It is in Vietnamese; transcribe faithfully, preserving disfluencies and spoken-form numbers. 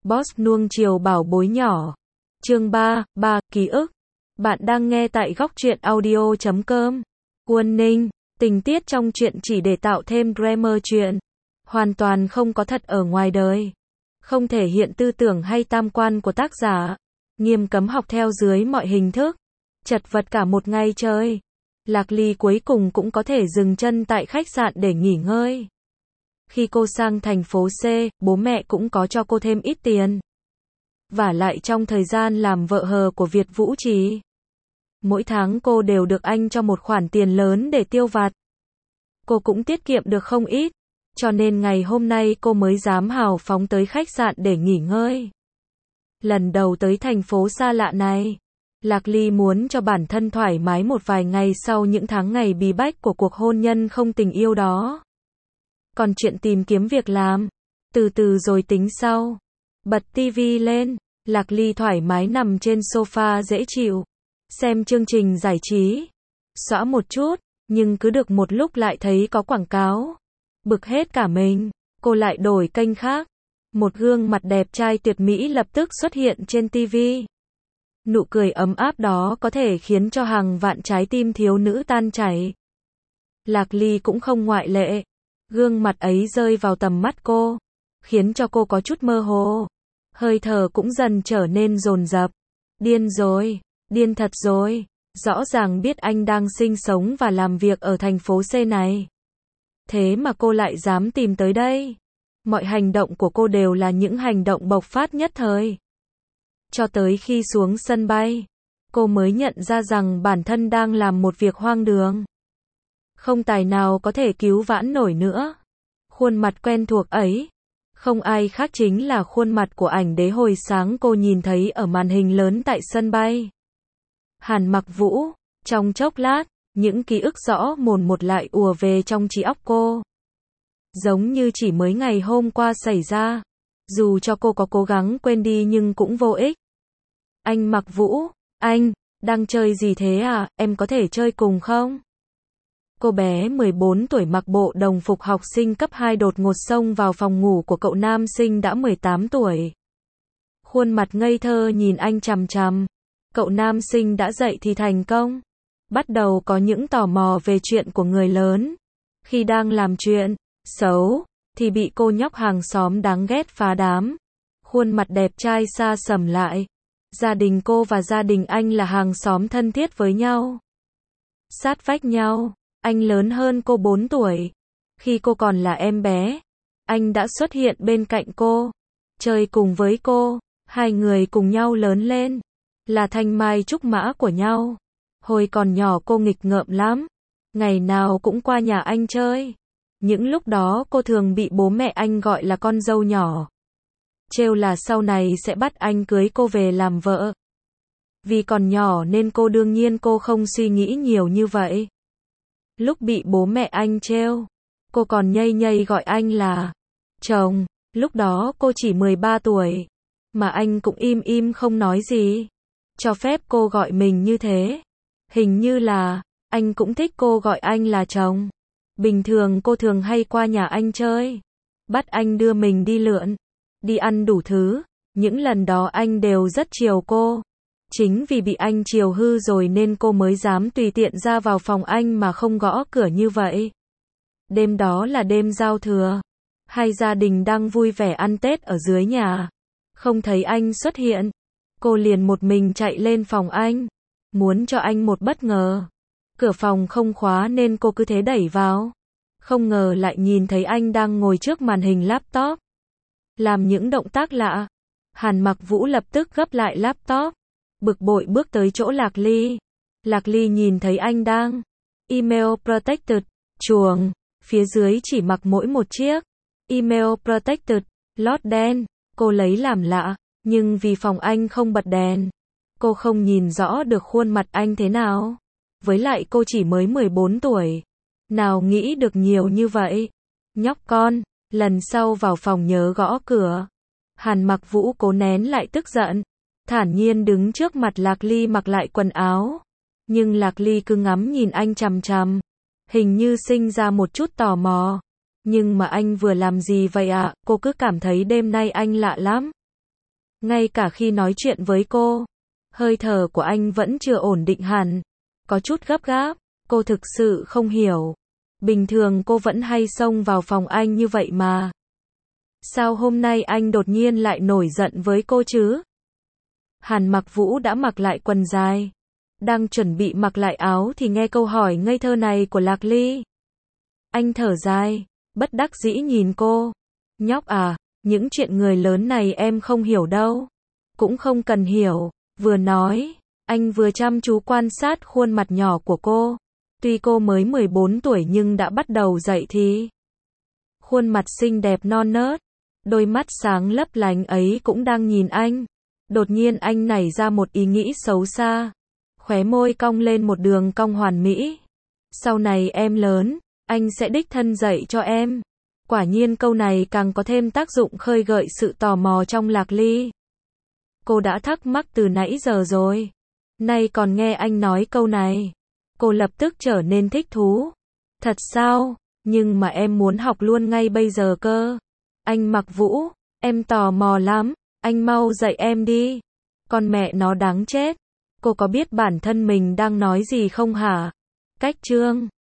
Boss nuông chiều bảo bối nhỏ. Chương ba, ba, ký ức. Bạn đang nghe tại góc truyện audio chấm com. Quân Ninh, tình tiết trong truyện chỉ để tạo thêm grammar truyện. Hoàn toàn không có thật ở ngoài đời. Không thể hiện tư tưởng hay tam quan của tác giả. Nghiêm cấm học theo dưới mọi hình thức. Chật vật cả một ngày trời. Lạc Ly cuối cùng cũng có thể dừng chân tại khách sạn để nghỉ ngơi. Khi cô sang thành phố C, bố mẹ cũng có cho cô thêm ít tiền. Vả lại trong thời gian làm vợ hờ của Việt Vũ Trì, mỗi tháng cô đều được anh cho một khoản tiền lớn để tiêu vặt. Cô cũng tiết kiệm được không ít, cho nên ngày hôm nay cô mới dám hào phóng tới khách sạn để nghỉ ngơi. Lần đầu tới thành phố xa lạ này, Lạc Ly muốn cho bản thân thoải mái một vài ngày sau những tháng ngày bí bách của cuộc hôn nhân không tình yêu đó. Còn chuyện tìm kiếm việc làm, từ từ rồi tính sau. Bật tivi lên, Lạc Ly thoải mái nằm trên sofa dễ chịu, xem chương trình giải trí. Xõa một chút, nhưng cứ được một lúc lại thấy có quảng cáo. Bực hết cả mình, cô lại đổi kênh khác. Một gương mặt đẹp trai tuyệt mỹ lập tức xuất hiện trên tivi. Nụ cười ấm áp đó có thể khiến cho hàng vạn trái tim thiếu nữ tan chảy. Lạc Ly cũng không ngoại lệ. Gương mặt ấy rơi vào tầm mắt cô, khiến cho cô có chút mơ hồ. Hơi thở cũng dần trở nên dồn dập. Điên rồi, điên thật rồi. Rõ ràng biết anh đang sinh sống và làm việc ở thành phố C này. Thế mà cô lại dám tìm tới đây. Mọi hành động của cô đều là những hành động bộc phát nhất thời. Cho tới khi xuống sân bay, cô mới nhận ra rằng bản thân đang làm một việc hoang đường. Không tài nào có thể cứu vãn nổi nữa. Khuôn mặt quen thuộc ấy, không ai khác chính là khuôn mặt của ảnh đế hồi sáng cô nhìn thấy ở màn hình lớn tại sân bay. Hàn Mặc Vũ, trong chốc lát, những ký ức rõ mồn một lại ùa về trong trí óc cô. Giống như chỉ mới ngày hôm qua xảy ra. Dù cho cô có cố gắng quên đi nhưng cũng vô ích. Anh Mặc Vũ, anh, đang chơi gì thế à, em có thể chơi cùng không? Cô bé mười bốn tuổi mặc bộ đồng phục học sinh cấp hai đột ngột xông vào phòng ngủ của cậu nam sinh đã mười tám tuổi. Khuôn mặt ngây thơ nhìn anh chằm chằm. Cậu nam sinh đã dậy thì thành công. Bắt đầu có những tò mò về chuyện của người lớn. Khi đang làm chuyện xấu, thì bị cô nhóc hàng xóm đáng ghét phá đám. Khuôn mặt đẹp trai xa sầm lại. Gia đình cô và gia đình anh là hàng xóm thân thiết với nhau. Sát vách nhau. Anh lớn hơn cô bốn tuổi. Khi cô còn là em bé, anh đã xuất hiện bên cạnh cô, chơi cùng với cô. Hai người cùng nhau lớn lên, là thanh mai trúc mã của nhau. Hồi còn nhỏ cô nghịch ngợm lắm, ngày nào cũng qua nhà anh chơi. Những lúc đó cô thường bị bố mẹ anh gọi là con dâu nhỏ. Trêu là sau này sẽ bắt anh cưới cô về làm vợ. Vì còn nhỏ nên cô đương nhiên cô không suy nghĩ nhiều như vậy. Lúc bị bố mẹ anh trêu, cô còn nhây nhây gọi anh là chồng. Lúc đó cô chỉ mười ba tuổi, mà anh cũng im im không nói gì, cho phép cô gọi mình như thế. Hình như là anh cũng thích cô gọi anh là chồng. Bình thường cô thường hay qua nhà anh chơi, bắt anh đưa mình đi lượn, đi ăn đủ thứ. Những lần đó anh đều rất chiều cô. Chính vì bị anh chiều hư rồi nên cô mới dám tùy tiện ra vào phòng anh mà không gõ cửa như vậy. Đêm đó là đêm giao thừa. Hai gia đình đang vui vẻ ăn Tết ở dưới nhà. Không thấy anh xuất hiện. Cô liền một mình chạy lên phòng anh, muốn cho anh một bất ngờ. Cửa phòng không khóa nên cô cứ thế đẩy vào. Không ngờ lại nhìn thấy anh đang ngồi trước màn hình laptop, làm những động tác lạ. Hàn Mặc Vũ lập tức gấp lại laptop, bực bội bước tới chỗ Lạc Ly. Lạc Ly nhìn thấy anh đang email protected, chuồng, phía dưới chỉ mặc mỗi một chiếc email protected, lót đen. Cô lấy làm lạ, nhưng vì phòng anh không bật đèn, cô không nhìn rõ được khuôn mặt anh thế nào. Với lại cô chỉ mới mười bốn tuổi, nào nghĩ được nhiều như vậy. Nhóc con, lần sau vào phòng nhớ gõ cửa. Hàn Mặc Vũ cố nén lại tức giận, thản nhiên đứng trước mặt Lạc Ly mặc lại quần áo. Nhưng Lạc Ly cứ ngắm nhìn anh chằm chằm, hình như sinh ra một chút tò mò. Nhưng mà anh vừa làm gì vậy ạ? À? Cô cứ cảm thấy đêm nay anh lạ lắm. Ngay cả khi nói chuyện với cô, hơi thở của anh vẫn chưa ổn định hẳn. Có chút gấp gáp, cô thực sự không hiểu. Bình thường cô vẫn hay xông vào phòng anh như vậy mà. Sao hôm nay anh đột nhiên lại nổi giận với cô chứ? Hàn Mặc Vũ đã mặc lại quần dài. Đang chuẩn bị mặc lại áo thì nghe câu hỏi ngây thơ này của Lạc Ly. Anh thở dài, bất đắc dĩ nhìn cô. Nhóc à, những chuyện người lớn này em không hiểu đâu. Cũng không cần hiểu. Vừa nói, anh vừa chăm chú quan sát khuôn mặt nhỏ của cô. Tuy cô mới mười bốn tuổi nhưng đã bắt đầu dậy thì. Khuôn mặt xinh đẹp non nớt, đôi mắt sáng lấp lánh ấy cũng đang nhìn anh. Đột nhiên anh nảy ra một ý nghĩ xấu xa. Khóe môi cong lên một đường cong hoàn mỹ. Sau này em lớn, anh sẽ đích thân dạy cho em. Quả nhiên câu này càng có thêm tác dụng khơi gợi sự tò mò trong Lạc Ly. Cô đã thắc mắc từ nãy giờ rồi. Nay còn nghe anh nói câu này. Cô lập tức trở nên thích thú. Thật sao? Nhưng mà em muốn học luôn ngay bây giờ cơ. Anh Mặc Vũ, em tò mò lắm. Anh mau dạy em đi. Con mẹ nó đáng chết. Cô có biết bản thân mình đang nói gì không hả? Cách chương